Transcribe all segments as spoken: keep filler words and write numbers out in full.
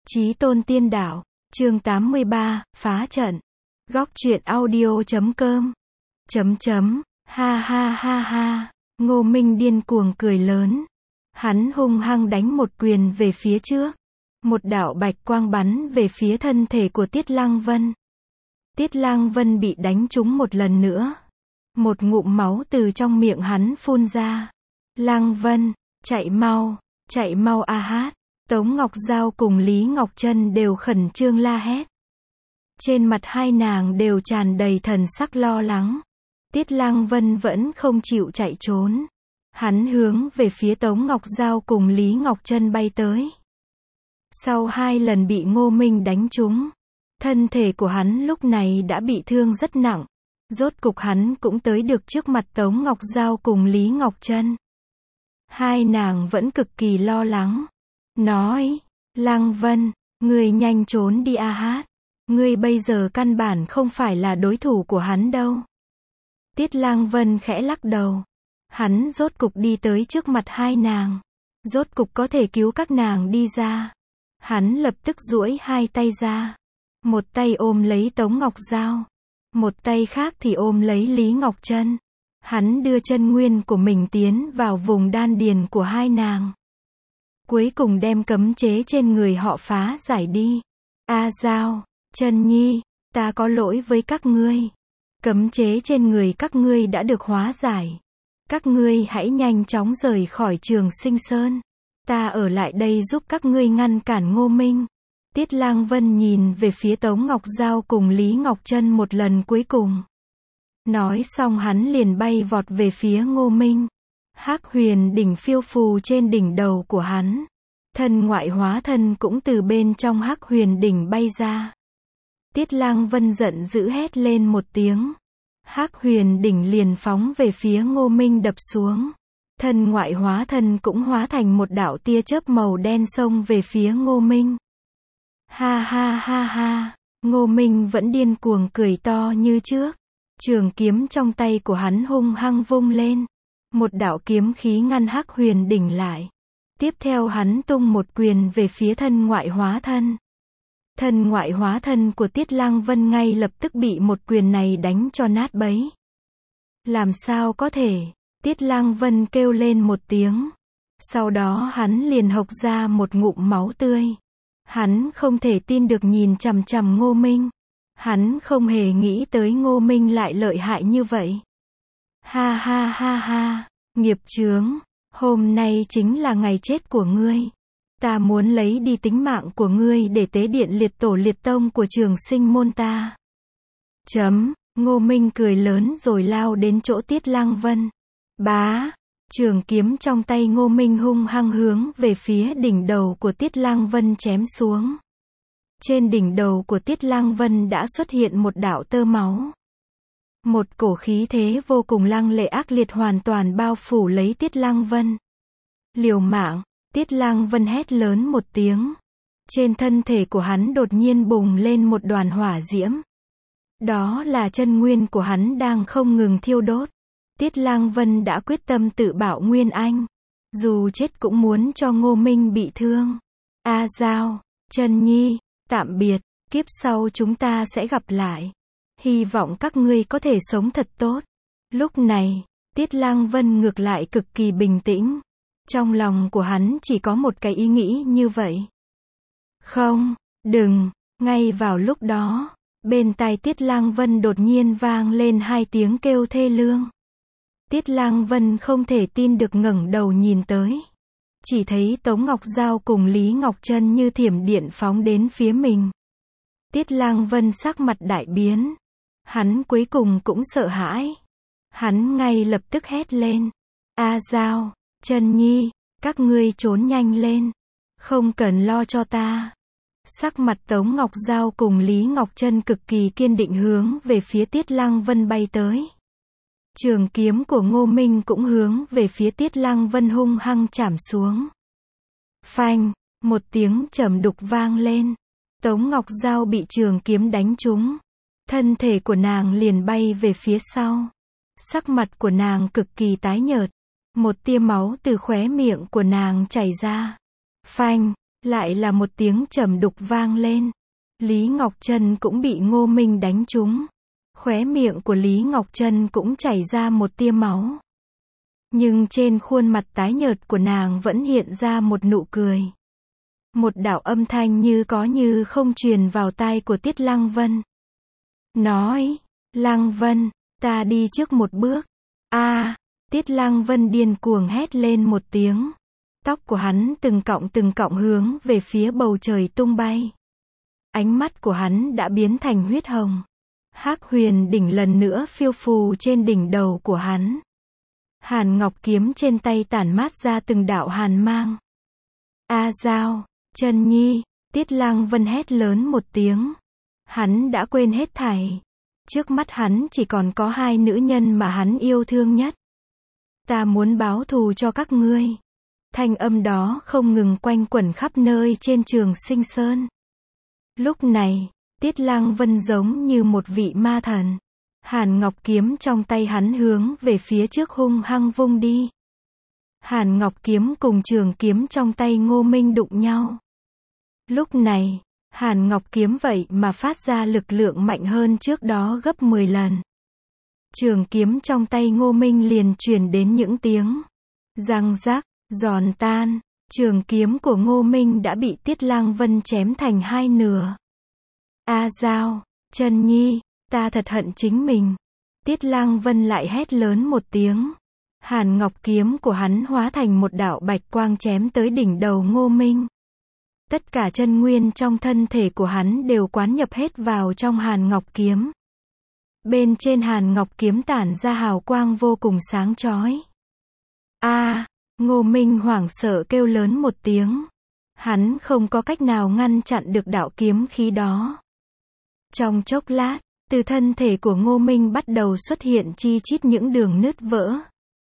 Chí tôn tiên đảo, chương tám mươi ba, phá trận. Góc truyện audio chấm com. Chấm chấm, ha ha ha ha, Ngô Minh điên cuồng cười lớn. Hắn hung hăng đánh một quyền về phía trước. Một đạo bạch quang bắn về phía thân thể của Tiết Lăng Vân. Tiết Lăng Vân bị đánh trúng một lần nữa. Một ngụm máu từ trong miệng hắn phun ra. Lăng Vân, chạy mau, chạy mau a hát. Tống Ngọc Giao cùng Lý Ngọc Trân đều khẩn trương la hét. Trên mặt hai nàng đều tràn đầy thần sắc lo lắng. Tiết Lăng Vân vẫn không chịu chạy trốn. Hắn hướng về phía Tống Ngọc Giao cùng Lý Ngọc Trân bay tới. Sau hai lần bị Ngô Minh đánh trúng, thân thể của hắn lúc này đã bị thương rất nặng. Rốt cục hắn cũng tới được trước mặt Tống Ngọc Giao cùng Lý Ngọc Trân. Hai nàng vẫn cực kỳ lo lắng. Nói, Lăng Vân, ngươi nhanh trốn đi a hát. Ngươi bây giờ căn bản không phải là đối thủ của hắn đâu. Tiết Lăng Vân khẽ lắc đầu. Hắn rốt cục đi tới trước mặt hai nàng. Rốt cục có thể cứu các nàng đi ra. Hắn lập tức duỗi hai tay ra. Một tay ôm lấy Tống Ngọc Giao. Một tay khác thì ôm lấy Lý Ngọc Trân. Hắn đưa chân nguyên của mình tiến vào vùng đan điền của hai nàng. Cuối cùng đem cấm chế trên người họ phá giải đi. A Giao, Trân Nhi, ta có lỗi với các ngươi. Cấm chế trên người các ngươi đã được hóa giải. Các ngươi hãy nhanh chóng rời khỏi Trường Sinh Sơn. Ta ở lại đây giúp các ngươi ngăn cản Ngô Minh. Tiết Lăng Vân nhìn về phía Tống Ngọc Giao cùng Lý Ngọc Trân một lần cuối cùng. Nói xong hắn liền bay vọt về phía Ngô Minh. Hắc huyền đỉnh phiêu phù trên đỉnh đầu của hắn. Thân ngoại hóa thân cũng từ bên trong hắc huyền đỉnh bay ra. Tiết Lăng Vân giận dữ hét lên một tiếng. Hắc huyền đỉnh liền phóng về phía Ngô Minh đập xuống. Thân ngoại hóa thân cũng hóa thành một đạo tia chớp màu đen xông về phía Ngô Minh. Ha ha ha ha, Ngô Minh vẫn điên cuồng cười to như trước. Trường kiếm trong tay của hắn hung hăng vung lên. Một đạo kiếm khí ngăn hắc huyền đỉnh lại. Tiếp theo hắn tung một quyền về phía thân ngoại hóa thân. Thân ngoại hóa thân của Tiết Lăng Vân ngay lập tức bị một quyền này đánh cho nát bấy. Làm sao có thể? Tiết Lăng Vân kêu lên một tiếng. Sau đó hắn liền hộc ra một ngụm máu tươi. Hắn không thể tin được nhìn chằm chằm Ngô Minh. Hắn không hề nghĩ tới Ngô Minh lại lợi hại như vậy. Ha ha ha ha, nghiệp chướng, hôm nay chính là ngày chết của ngươi. Ta muốn lấy đi tính mạng của ngươi để tế điện liệt tổ liệt tông của Trường Sinh môn ta. Chấm, Ngô Minh cười lớn rồi lao đến chỗ Tiết Lăng Vân. Bá, trường kiếm trong tay Ngô Minh hung hăng hướng về phía đỉnh đầu của Tiết Lăng Vân chém xuống. Trên đỉnh đầu của Tiết Lăng Vân đã xuất hiện một đạo tơ máu. Một cổ khí thế vô cùng lăng lệ ác liệt hoàn toàn bao phủ lấy Tiết Lăng Vân. Liều mạng, Tiết Lăng Vân hét lớn một tiếng. Trên thân thể của hắn đột nhiên bùng lên một đoàn hỏa diễm. Đó là chân nguyên của hắn đang không ngừng thiêu đốt. Tiết Lăng Vân đã quyết tâm tự bảo Nguyên Anh. Dù chết cũng muốn cho Ngô Minh bị thương. A Giao, Trân Nhi, tạm biệt, kiếp sau chúng ta sẽ gặp lại. Hy vọng các ngươi có thể sống thật tốt. Lúc này, Tiết Lăng Vân ngược lại cực kỳ bình tĩnh. Trong lòng của hắn chỉ có một cái ý nghĩ như vậy. Không, đừng, ngay vào lúc đó, bên tai Tiết Lăng Vân đột nhiên vang lên hai tiếng kêu thê lương. Tiết Lăng Vân không thể tin được ngẩng đầu nhìn tới. Chỉ thấy Tống Ngọc Giao cùng Lý Ngọc Trân như thiểm điện phóng đến phía mình. Tiết Lăng Vân sắc mặt đại biến. Hắn cuối cùng cũng sợ hãi. Hắn ngay lập tức hét lên. A Giao, Trân Nhi, các ngươi trốn nhanh lên. Không cần lo cho ta. Sắc mặt Tống Ngọc Giao cùng Lý Ngọc Trân cực kỳ kiên định hướng về phía Tiết Lăng Vân bay tới. Trường kiếm của Ngô Minh cũng hướng về phía Tiết Lăng Vân hung hăng chảm xuống. Phanh, một tiếng trầm đục vang lên. Tống Ngọc Giao bị trường kiếm đánh trúng. Thân thể của nàng liền bay về phía sau. Sắc mặt của nàng cực kỳ tái nhợt. Một tia máu từ khóe miệng của nàng chảy ra. Phanh, Lại là một tiếng trầm đục vang lên. Lý Ngọc Trân cũng bị Ngô Minh đánh trúng. Khóe miệng của Lý Ngọc Trân cũng chảy ra một tia máu. Nhưng trên khuôn mặt tái nhợt của nàng vẫn hiện ra một nụ cười. Một đạo âm thanh như có như không truyền vào tai của Tiết Lăng Vân. Nói, Lăng Vân, ta đi trước một bước. A, à, Tiết Lăng Vân điên cuồng hét lên một tiếng. Tóc của hắn từng cọng từng cọng hướng về phía bầu trời tung bay. Ánh mắt của hắn đã biến thành huyết hồng. Hắc Huyền đỉnh lần nữa phiêu phù trên đỉnh đầu của hắn. Hàn Ngọc kiếm trên tay tản mát ra từng đạo hàn mang. A Giao, Trân Nhi, Tiết Lăng Vân hét lớn một tiếng. Hắn đã quên hết thảy. Trước mắt hắn chỉ còn có hai nữ nhân mà hắn yêu thương nhất. Ta muốn báo thù cho các ngươi. Thanh âm đó không ngừng quanh quẩn khắp nơi trên Trường Sinh Sơn. Lúc này, Tiết Lăng Vân giống như một vị ma thần. Hàn Ngọc kiếm trong tay hắn hướng về phía trước hung hăng vung đi. Hàn Ngọc kiếm cùng trường kiếm trong tay Ngô Minh đụng nhau. Lúc này, Hàn Ngọc kiếm vậy mà phát ra lực lượng mạnh hơn trước đó gấp mười lần. Trường kiếm trong tay Ngô Minh liền truyền đến những tiếng răng rắc, giòn tan. Trường kiếm của Ngô Minh đã bị Tiết Lăng Vân chém thành hai nửa. A Giao, Trân Nhi, ta thật hận chính mình. Tiết Lăng Vân lại hét lớn một tiếng. Hàn Ngọc kiếm của hắn hóa thành một đạo bạch quang chém tới đỉnh đầu Ngô Minh. Tất cả chân nguyên trong thân thể của hắn đều quán nhập hết vào trong Hàn Ngọc kiếm. Bên trên Hàn Ngọc kiếm tản ra hào quang vô cùng sáng chói. A, à, Ngô Minh hoảng sợ kêu lớn một tiếng. Hắn không có cách nào ngăn chặn được đạo kiếm khí đó. Trong chốc lát, từ thân thể của Ngô Minh bắt đầu xuất hiện chi chít những đường nứt vỡ.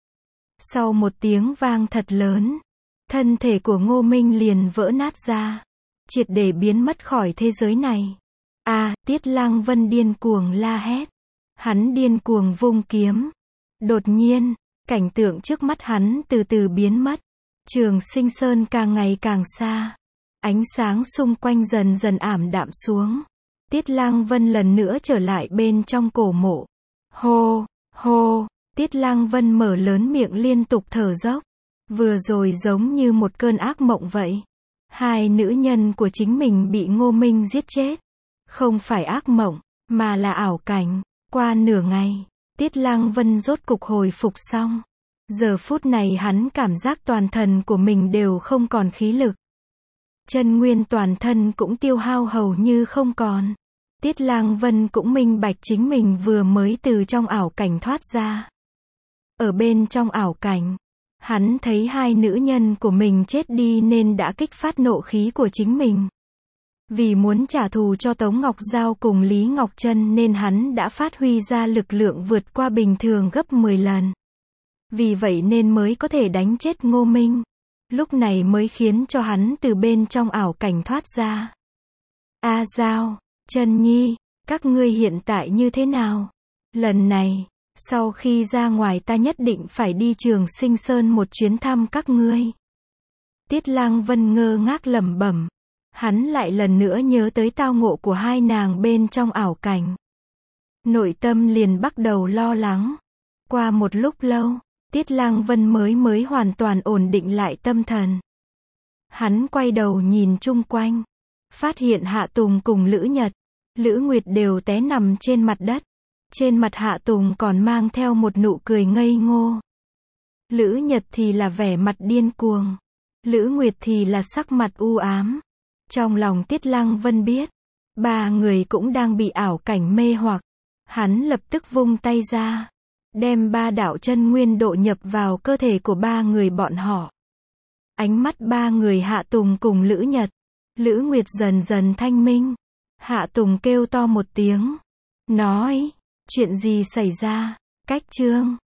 Sau một tiếng vang thật lớn, thân thể của Ngô Minh liền vỡ nát ra, triệt để biến mất khỏi thế giới này. A, à, Tiết Lăng Vân điên cuồng la hét. Hắn điên cuồng vung kiếm. Đột nhiên, cảnh tượng trước mắt hắn từ từ biến mất. Trường Sinh Sơn càng ngày càng xa. Ánh sáng xung quanh dần dần ảm đạm xuống. Tiết Lăng Vân lần nữa trở lại bên trong cổ mộ. Hô, hô, Tiết Lăng Vân mở lớn miệng liên tục thở dốc. Vừa rồi giống như một cơn ác mộng vậy. Hai nữ nhân của chính mình bị Ngô Minh giết chết. Không phải ác mộng, mà là ảo cảnh. Qua nửa ngày, Tiết Lăng Vân rốt cục hồi phục xong. Giờ phút này hắn cảm giác toàn thân của mình đều không còn khí lực. Chân nguyên toàn thân cũng tiêu hao hầu như không còn. Tiết Lăng Vân cũng minh bạch chính mình vừa mới từ trong ảo cảnh thoát ra. Ở bên trong ảo cảnh, hắn thấy hai nữ nhân của mình chết đi nên đã kích phát nộ khí của chính mình. Vì muốn trả thù cho Tống Ngọc Giao cùng Lý Ngọc Trân nên hắn đã phát huy ra lực lượng vượt qua bình thường gấp mười lần. Vì vậy nên mới có thể đánh chết Ngô Minh. Lúc này mới khiến cho hắn từ bên trong ảo cảnh thoát ra. A Giao, Trân Nhi, các ngươi hiện tại như thế nào? Lần này, sau khi ra ngoài ta nhất định phải đi Trường Sinh Sơn một chuyến thăm các ngươi. Tiết Lăng Vân ngơ ngác lẩm bẩm. Hắn lại lần nữa nhớ tới tao ngộ của hai nàng bên trong ảo cảnh. Nội tâm liền bắt đầu lo lắng. Qua một lúc lâu, Tiết Lăng Vân mới mới hoàn toàn ổn định lại tâm thần. Hắn quay đầu nhìn chung quanh. Phát hiện Hạ Tùng cùng Lữ Nhật, Lữ Nguyệt đều té nằm trên mặt đất. Trên mặt Hạ Tùng còn mang theo một nụ cười ngây ngô. Lữ Nhật thì là vẻ mặt điên cuồng. Lữ Nguyệt thì là sắc mặt u ám. Trong lòng Tiết Lăng Vân biết, ba người cũng đang bị ảo cảnh mê hoặc. Hắn lập tức vung tay ra, đem ba đạo chân nguyên độ nhập vào cơ thể của ba người bọn họ. Ánh mắt ba người Hạ Tùng cùng Lữ Nhật, Lữ Nguyệt dần dần thanh minh. Hạ Tùng kêu to một tiếng, nói, chuyện gì xảy ra? Cách chương